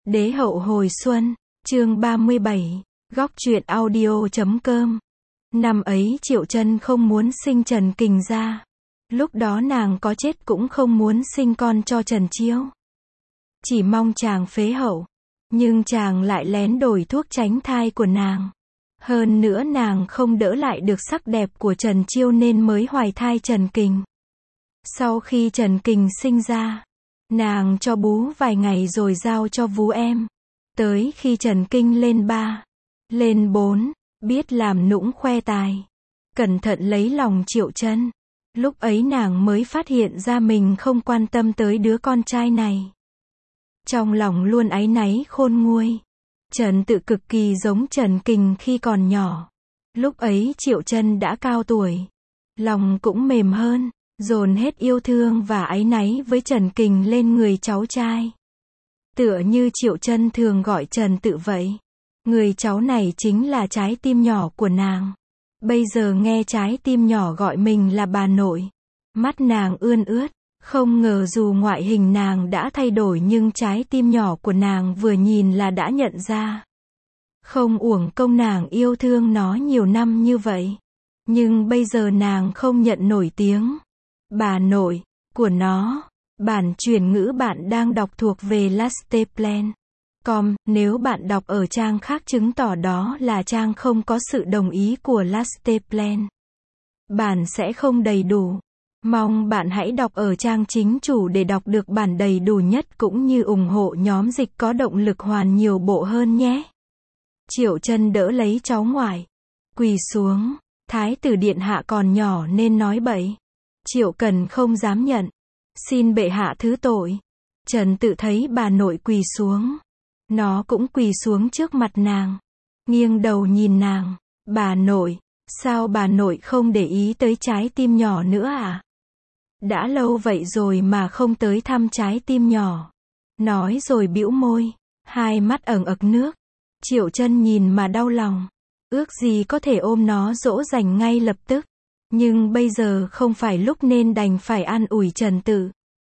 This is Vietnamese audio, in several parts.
Đế hậu hồi xuân, chương 37, góc truyện audio.com. Năm ấy Triệu Chân không muốn sinh Trần Kình ra. Lúc đó nàng có chết cũng không muốn sinh con cho Trần Chiêu. Chỉ mong chàng phế hậu. Nhưng chàng lại lén đổi thuốc tránh thai của nàng. Hơn nữa nàng không đỡ lại được sắc đẹp của Trần Chiêu nên mới hoài thai Trần Kình. Sau khi Trần Kình sinh ra, nàng cho bú vài ngày rồi giao cho vú em. Tới khi Trần Kinh lên 3, lên 4, biết làm nũng khoe tài, cẩn thận lấy lòng Triệu Chân. Lúc ấy nàng mới phát hiện ra mình không quan tâm tới đứa con trai này. Trong lòng luôn áy náy khôn nguôi. Trần Tự cực kỳ giống Trần Kình khi còn nhỏ. Lúc ấy Triệu Chân đã cao tuổi, lòng cũng mềm hơn, dồn hết yêu thương và áy náy với Trần Kình lên người cháu trai. Tựa như Triệu Chân thường gọi Trần Tự vậy. Người cháu này chính là trái tim nhỏ của nàng. Bây giờ nghe trái tim nhỏ gọi mình là bà nội, mắt nàng ươn ướt. Không ngờ dù ngoại hình nàng đã thay đổi nhưng trái tim nhỏ của nàng vừa nhìn là đã nhận ra. Không uổng công nàng yêu thương nó nhiều năm như vậy. Nhưng bây giờ nàng không nhận nổi tiếng bà nội của nó. Bản chuyển ngữ bạn đang đọc thuộc về Lasteplan.com. Nếu bạn đọc ở trang khác chứng tỏ đó là trang không có sự đồng ý của Lasteplan. Bản sẽ không đầy đủ. Mong bạn hãy đọc ở trang chính chủ để đọc được bản đầy đủ nhất cũng như ủng hộ nhóm dịch có động lực hoàn nhiều bộ hơn nhé. Triệu Chân đỡ lấy cháu ngoại, quỳ xuống. Thái tử điện hạ còn nhỏ nên nói bậy. Triệu Cần không dám nhận. Xin bệ hạ thứ tội. Trần Tự thấy bà nội quỳ xuống, nó cũng quỳ xuống trước mặt nàng, nghiêng đầu nhìn nàng. Bà nội, sao bà nội không để ý tới trái tim nhỏ nữa à? Đã lâu vậy rồi mà không tới thăm trái tim nhỏ. Nói rồi bĩu môi, hai mắt ẩn ực nước. Triệu Chân nhìn mà đau lòng. Ước gì có thể ôm nó dỗ dành ngay lập tức. Nhưng bây giờ không phải lúc nên đành phải an ủi Trần Tự.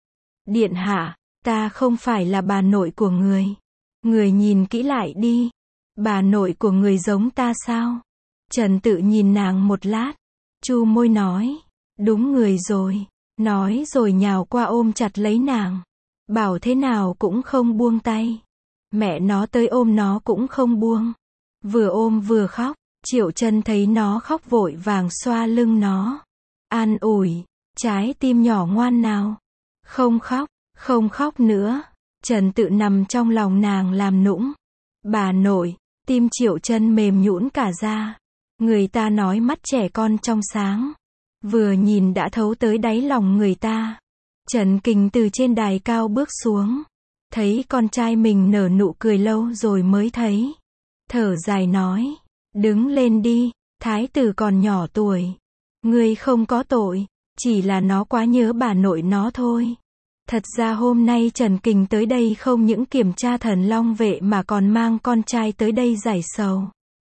Điện hạ, ta không phải là bà nội của người. Người nhìn kỹ lại đi. Bà nội của người giống ta sao? Trần Tự nhìn nàng một lát, chu môi nói, đúng người rồi. Nói rồi nhào qua ôm chặt lấy nàng. Bảo thế nào cũng không buông tay. Mẹ nó tới ôm nó cũng không buông. Vừa ôm vừa khóc. Triệu Chân thấy nó khóc vội vàng xoa lưng nó. An ủi, trái tim nhỏ ngoan nào. Không khóc nữa. Trần Tự nằm trong lòng nàng làm nũng. Bà nội, tim Triệu Chân mềm nhũn cả ra. Người ta nói mắt trẻ con trong sáng. Vừa nhìn đã thấu tới đáy lòng người ta. Trần Kình từ trên đài cao bước xuống. Thấy con trai mình nở nụ cười lâu rồi mới thấy. Thở dài nói. Đứng lên đi, thái tử còn nhỏ tuổi. Ngươi không có tội, chỉ là nó quá nhớ bà nội nó thôi. Thật ra hôm nay Trần Kình tới đây không những kiểm tra thần long vệ mà còn mang con trai tới đây giải sầu.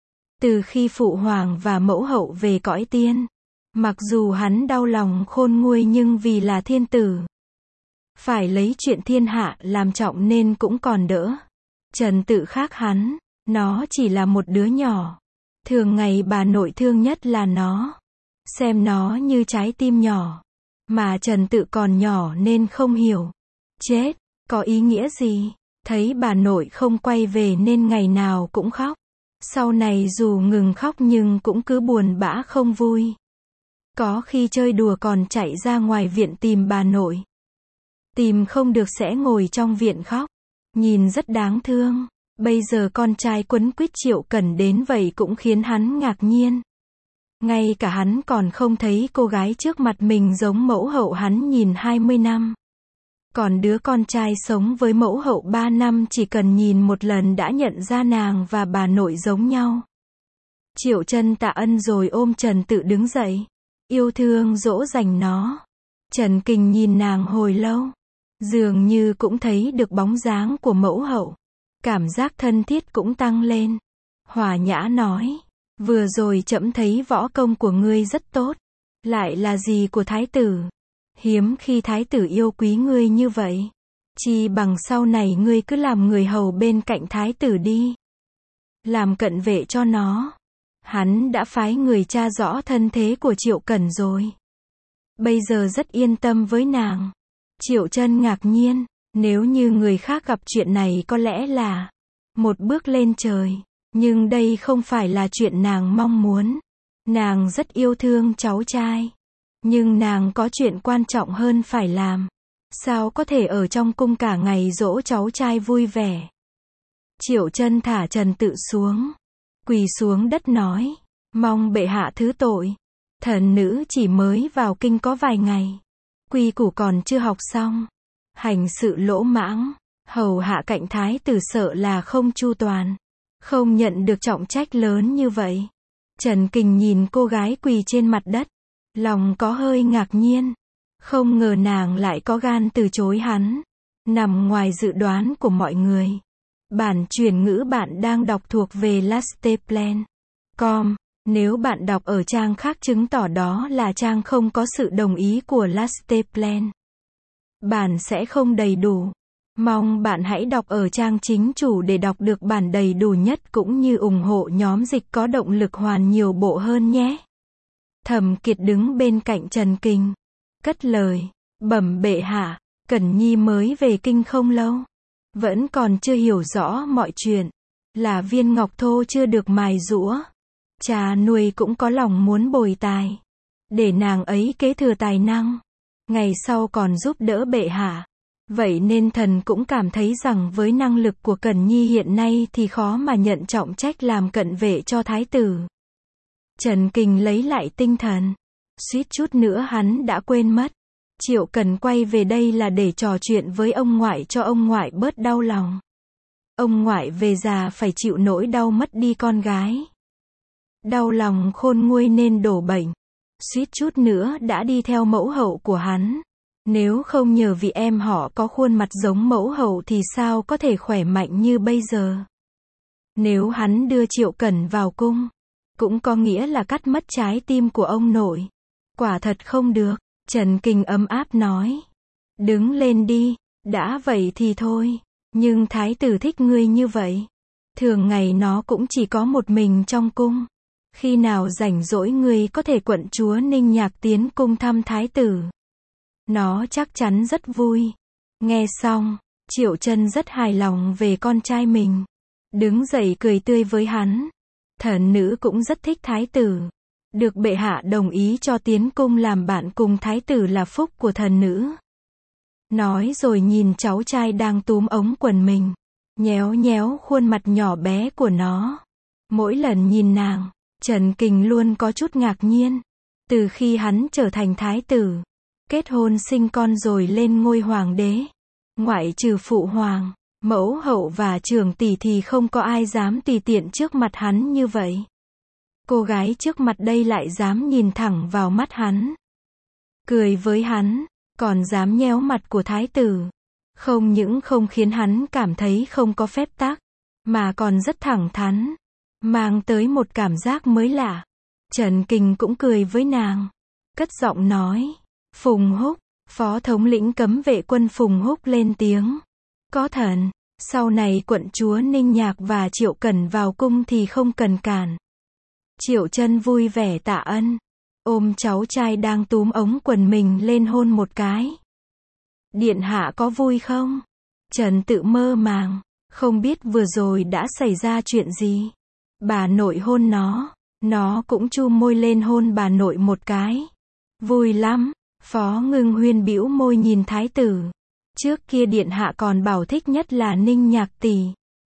Từ khi phụ hoàng và mẫu hậu về cõi tiên, mặc dù hắn đau lòng khôn nguôi nhưng vì là thiên tử, phải lấy chuyện thiên hạ làm trọng nên cũng còn đỡ. Trần Tự khác hắn, nó chỉ là một đứa nhỏ. Thường ngày bà nội thương nhất là nó. Xem nó như trái tim nhỏ. Mà Trần Tự còn nhỏ nên không hiểu. Chết, có ý nghĩa gì? Thấy bà nội không quay về nên ngày nào cũng khóc. Sau này dù ngừng khóc nhưng cũng cứ buồn bã không vui. Có khi chơi đùa còn chạy ra ngoài viện tìm bà nội. Tìm không được sẽ ngồi trong viện khóc. Nhìn rất đáng thương. Bây giờ con trai quấn quýt Triệu Cần đến vậy cũng khiến hắn ngạc nhiên. Ngay cả hắn còn không thấy cô gái trước mặt mình giống mẫu hậu hắn nhìn 20 năm. Còn đứa con trai sống với mẫu hậu 3 năm chỉ cần nhìn một lần đã nhận ra nàng và bà nội giống nhau. Triệu Chân tạ ân rồi ôm Trần Tự đứng dậy. Yêu thương dỗ dành nó. Trần Kình nhìn nàng hồi lâu. Dường như cũng thấy được bóng dáng của mẫu hậu. Cảm giác thân thiết cũng tăng lên. Hòa nhã nói. Vừa rồi trẫm thấy võ công của ngươi rất tốt. Lại là gì của thái tử? Hiếm khi thái tử yêu quý ngươi như vậy. Chi bằng sau này ngươi cứ làm người hầu bên cạnh thái tử đi. Làm cận vệ cho nó. Hắn đã phái người tra rõ thân thế của Triệu Cẩn rồi. Bây giờ rất yên tâm với nàng. Triệu Chân ngạc nhiên, nếu như người khác gặp chuyện này có lẽ là một bước lên trời. Nhưng đây không phải là chuyện nàng mong muốn. Nàng rất yêu thương cháu trai. Nhưng nàng có chuyện quan trọng hơn phải làm. Sao có thể ở trong cung cả ngày dỗ cháu trai vui vẻ. Triệu Chân thả Trần Tự xuống. Quỳ xuống đất nói. Mong bệ hạ thứ tội. Thần nữ chỉ mới vào kinh có vài ngày. Quy củ còn chưa học xong. Hành sự lỗ mãng. Hầu hạ cạnh thái tử sợ là không chu toàn. Không nhận được trọng trách lớn như vậy. Trần Kình nhìn cô gái quỳ trên mặt đất. Lòng có hơi ngạc nhiên. Không ngờ nàng lại có gan từ chối hắn. Nằm ngoài dự đoán của mọi người. Bản chuyển ngữ bạn đang đọc thuộc về lasteplan.com. Nếu bạn đọc ở trang khác chứng tỏ đó là trang không có sự đồng ý của Lasteplan. Bản sẽ không đầy đủ. Mong bạn hãy đọc ở trang chính chủ để đọc được bản đầy đủ nhất cũng như ủng hộ nhóm dịch có động lực hoàn nhiều bộ hơn nhé. Thẩm Kiệt đứng bên cạnh Trần Kình. Cất lời. Bẩm bệ hạ, Cẩn Nhi mới về kinh không lâu. Vẫn còn chưa hiểu rõ mọi chuyện. Là viên ngọc thô chưa được mài giũa. Cha nuôi cũng có lòng muốn bồi tài. Để nàng ấy kế thừa tài năng. Ngày sau còn giúp đỡ bệ hạ. Vậy nên thần cũng cảm thấy rằng với năng lực của Cẩn Nhi hiện nay thì khó mà nhận trọng trách làm cận vệ cho thái tử. Trần Kình lấy lại tinh thần. Suýt chút nữa hắn đã quên mất. Triệu Cần quay về đây là để trò chuyện với ông ngoại cho ông ngoại bớt đau lòng. Ông ngoại về già phải chịu nỗi đau mất đi con gái. Đau lòng khôn nguôi nên đổ bệnh. Suýt chút nữa đã đi theo mẫu hậu của hắn. Nếu không nhờ vì em họ có khuôn mặt giống mẫu hậu thì sao có thể khỏe mạnh như bây giờ. Nếu hắn đưa Triệu Cẩn vào cung, cũng có nghĩa là cắt mất trái tim của ông nội. Quả thật không được. Trần Kình ấm áp nói. Đứng lên đi. Đã vậy thì thôi. Nhưng thái tử thích ngươi như vậy. Thường ngày nó cũng chỉ có một mình trong cung. Khi nào rảnh rỗi ngươi có thể quận chúa Ninh Nhạc tiến cung thăm thái tử. Nó chắc chắn rất vui. Nghe xong, Triệu Chân rất hài lòng về con trai mình. Đứng dậy cười tươi với hắn. Thần nữ cũng rất thích thái tử. Được bệ hạ đồng ý cho tiến cung làm bạn cùng thái tử là phúc của thần nữ. Nói rồi nhìn cháu trai đang túm ống quần mình. Nhéo nhéo khuôn mặt nhỏ bé của nó. Mỗi lần nhìn nàng, Trần Kình luôn có chút ngạc nhiên. Từ khi hắn trở thành thái tử, kết hôn sinh con rồi lên ngôi hoàng đế. Ngoại trừ phụ hoàng, mẫu hậu và trưởng tỷ thì không có ai dám tùy tiện trước mặt hắn như vậy. Cô gái trước mặt đây lại dám nhìn thẳng vào mắt hắn. Cười với hắn, còn dám nhéo mặt của thái tử. Không những không khiến hắn cảm thấy không có phép tắc, mà còn rất thẳng thắn. Mang tới một cảm giác mới lạ. Trần Kình cũng cười với nàng. Cất giọng nói. Phùng Húc, phó thống lĩnh cấm vệ quân Phùng Húc lên tiếng. Có thần, sau này quận chúa Ninh Nhạc và Triệu Cẩn vào cung thì không cần cản. Triệu Chân vui vẻ tạ ân. Ôm cháu trai đang túm ống quần mình lên hôn một cái. Điện hạ có vui không? Trần Tự mơ màng. Không biết vừa rồi đã xảy ra chuyện gì. Bà nội hôn nó cũng chu môi lên hôn bà nội một cái. Vui lắm. Phó Ngưng Huyên bĩu môi nhìn thái tử. Trước kia điện hạ còn bảo thích nhất là Ninh Nhạc tỷ.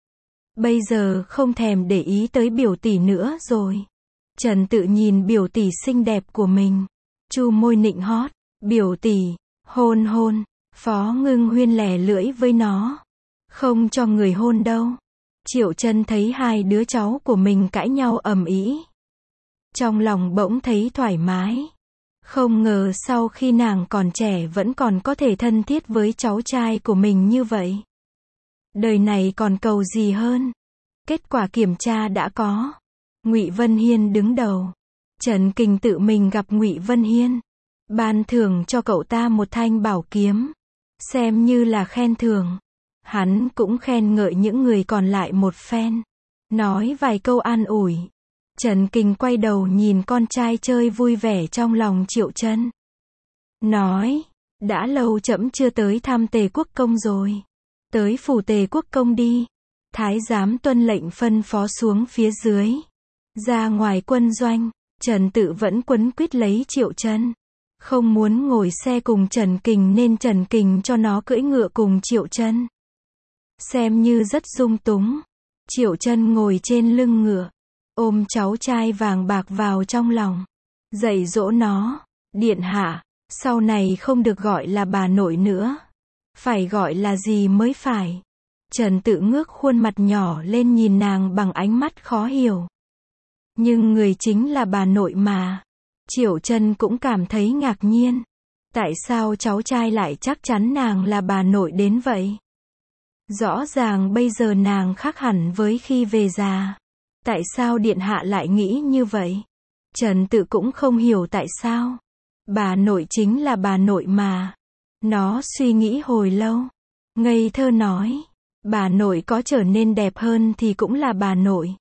Bây giờ không thèm để ý tới biểu tỷ nữa rồi. Trần Tự nhìn biểu tỷ xinh đẹp của mình. Chu môi nịnh hót. Biểu tỷ, hôn hôn. Phó Ngưng Huyên lè lưỡi với nó. Không cho người hôn đâu. Triệu Chân thấy hai đứa cháu của mình cãi nhau ầm ĩ. Trong lòng bỗng thấy thoải mái. Không ngờ sau khi nàng còn trẻ vẫn còn có thể thân thiết với cháu trai của mình như vậy. Đời này còn cầu gì hơn. Kết quả kiểm tra đã có. Ngụy Vân Hiên đứng đầu. Trần Kình tự mình gặp Ngụy Vân Hiên. Ban thưởng cho cậu ta một thanh bảo kiếm. xem như là khen thưởng. Hắn cũng khen ngợi những người còn lại một phen, nói vài câu an ủi. Trần Kình quay đầu nhìn con trai chơi vui vẻ trong lòng Triệu Chân, nói, đã lâu trẫm chưa tới thăm Tề Quốc công rồi. Tới phủ Tề Quốc công đi. Thái giám tuân lệnh phân phó xuống phía dưới. Ra ngoài quân doanh, Trần Tự vẫn quấn quýt lấy Triệu Chân. Không muốn ngồi xe cùng Trần Kình nên Trần Kình cho nó cưỡi ngựa cùng Triệu Chân. Xem như rất dung túng. Triệu Chân ngồi trên lưng ngựa, ôm cháu trai vàng bạc vào trong lòng, dạy dỗ nó, điện hạ, sau này không được gọi là bà nội nữa. Phải gọi là gì mới phải. Trần Tự ngước khuôn mặt nhỏ lên nhìn nàng bằng ánh mắt khó hiểu. Nhưng người chính là bà nội mà. Triệu Chân cũng cảm thấy ngạc nhiên. Tại sao cháu trai lại chắc chắn nàng là bà nội đến vậy? Rõ ràng bây giờ nàng khác hẳn với khi về già. Tại sao điện hạ lại nghĩ như vậy? Trần Tự cũng không hiểu tại sao. Bà nội chính là bà nội mà. Nó suy nghĩ hồi lâu, ngây thơ nói, bà nội có trở nên đẹp hơn thì cũng là bà nội.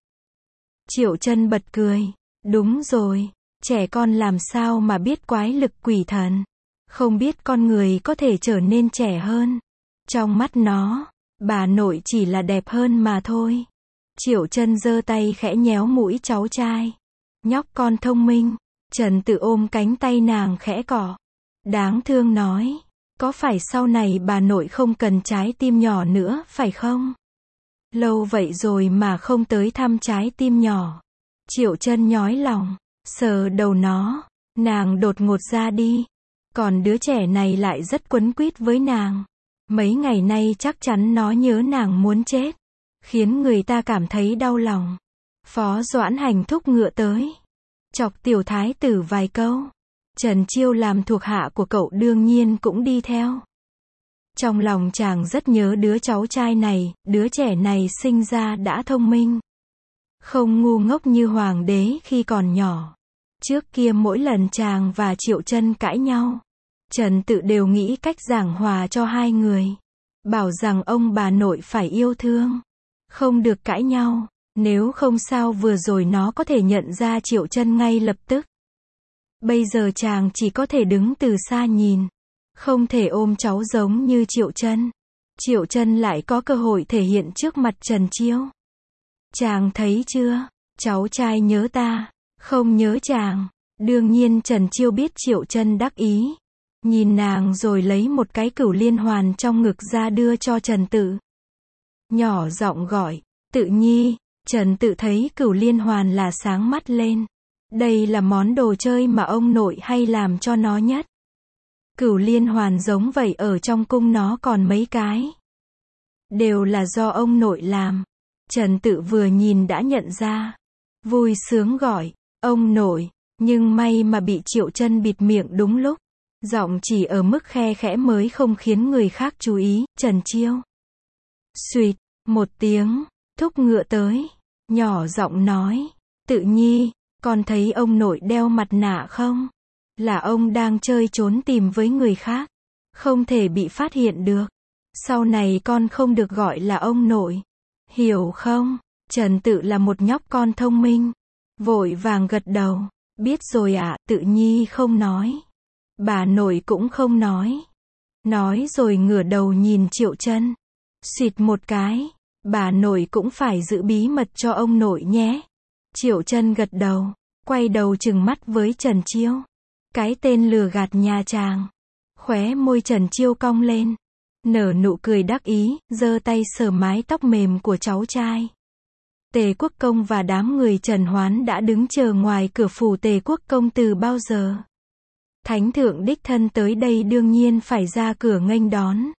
Triệu Chân bật cười, đúng rồi, trẻ con làm sao mà biết quái lực quỷ thần, không biết con người có thể trở nên trẻ hơn. Trong mắt nó, bà nội chỉ là đẹp hơn mà thôi. Triệu Chân giơ tay khẽ nhéo mũi cháu trai. Nhóc con thông minh. Trần Tự ôm cánh tay nàng khẽ cọ. Đáng thương nói, có phải sau này bà nội không cần trái tim nhỏ nữa, phải không? Lâu vậy rồi mà không tới thăm trái tim nhỏ. Triệu Chân nhói lòng, sờ đầu nó, nàng đột ngột ra đi. Còn đứa trẻ này lại rất quấn quýt với nàng. Mấy ngày nay chắc chắn nó nhớ nàng muốn chết, khiến người ta cảm thấy đau lòng. Phó Doãn Hành thúc ngựa tới, chọc tiểu thái tử vài câu. Trần Chiêu làm thuộc hạ của cậu đương nhiên cũng đi theo. Trong lòng chàng rất nhớ đứa cháu trai này, đứa trẻ này sinh ra đã thông minh. Không ngu ngốc như hoàng đế khi còn nhỏ. Trước kia mỗi lần chàng và Triệu Chân cãi nhau, Trần Tự đều nghĩ cách giảng hòa cho hai người. Bảo rằng ông bà nội phải yêu thương, không được cãi nhau, nếu không sao vừa rồi nó có thể nhận ra Triệu Chân ngay lập tức. Bây giờ chàng chỉ có thể đứng từ xa nhìn, không thể ôm cháu giống như Triệu Chân. Triệu Chân lại có cơ hội thể hiện trước mặt Trần Chiêu. Chàng thấy chưa, cháu trai nhớ ta, không nhớ chàng. Đương nhiên Trần Chiêu biết Triệu Chân đắc ý. Nhìn nàng rồi lấy một cái cửu liên hoàn trong ngực ra đưa cho Trần Tự. Nhỏ giọng gọi, Tự nhi. Trần Tự thấy cửu liên hoàn là sáng mắt lên. Đây là món đồ chơi mà ông nội hay làm cho nó nhất. Cửu liên hoàn giống vậy ở trong cung nó còn mấy cái. Đều là do ông nội làm. Trần Tự vừa nhìn đã nhận ra. Vui sướng gọi, ông nội, nhưng may mà bị Triệu Chân bịt miệng đúng lúc. Giọng chỉ ở mức khe khẽ mới không khiến người khác chú ý. Trần Chiêu. Xuỵt, một tiếng, thúc ngựa tới. Nhỏ giọng nói, Tự nhi, con thấy ông nội đeo mặt nạ không? Là ông đang chơi trốn tìm với người khác. Không thể bị phát hiện được. Sau này con không được gọi là ông nội. Hiểu không? Trần Tự là một nhóc con thông minh. Vội vàng gật đầu. Biết rồi ạ. Tự nhi không nói. Bà nội cũng không nói. Nói rồi ngửa đầu nhìn Triệu Chân. Xịt một cái. Bà nội cũng phải giữ bí mật cho ông nội nhé. Triệu Chân gật đầu. Quay đầu trừng mắt với Trần Chiêu. Cái tên lừa gạt nhà chàng. Khóe môi Trần Chiêu cong lên. Nở nụ cười đắc ý, giơ tay sờ mái tóc mềm của cháu trai. Tề Quốc công và đám người Trần Hoán đã đứng chờ ngoài cửa phủ Tề Quốc công từ bao giờ. Thánh thượng đích thân tới đây đương nhiên phải ra cửa nghênh đón.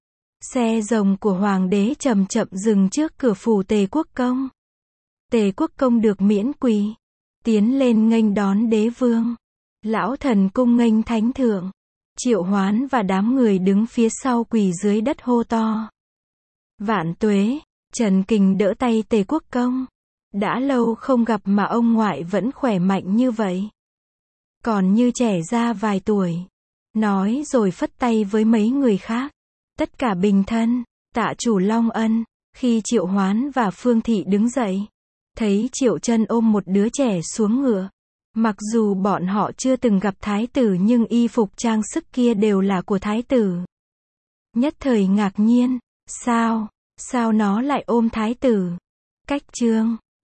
Xe rồng của hoàng đế chậm chậm dừng trước cửa phủ Tề Quốc công. Tề Quốc công được miễn quỳ, tiến lên nghênh đón đế vương. Lão thần cung nghênh thánh thượng. Triệu Hoán và đám người đứng phía sau quỳ dưới đất hô to. Vạn tuế. Trần Kình đỡ tay Tề Quốc công. Đã lâu không gặp mà ông ngoại vẫn khỏe mạnh như vậy. Còn như trẻ ra vài tuổi. Nói rồi phất tay với mấy người khác. Tất cả bình thân. Tạ chủ Long Ân. Khi Triệu Hoán và Phương Thị đứng dậy, thấy Triệu Chân ôm một đứa trẻ xuống ngựa. Mặc dù bọn họ chưa từng gặp thái tử nhưng y phục trang sức kia đều là của thái tử. Nhất thời ngạc nhiên, sao nó lại ôm thái tử? Cách chương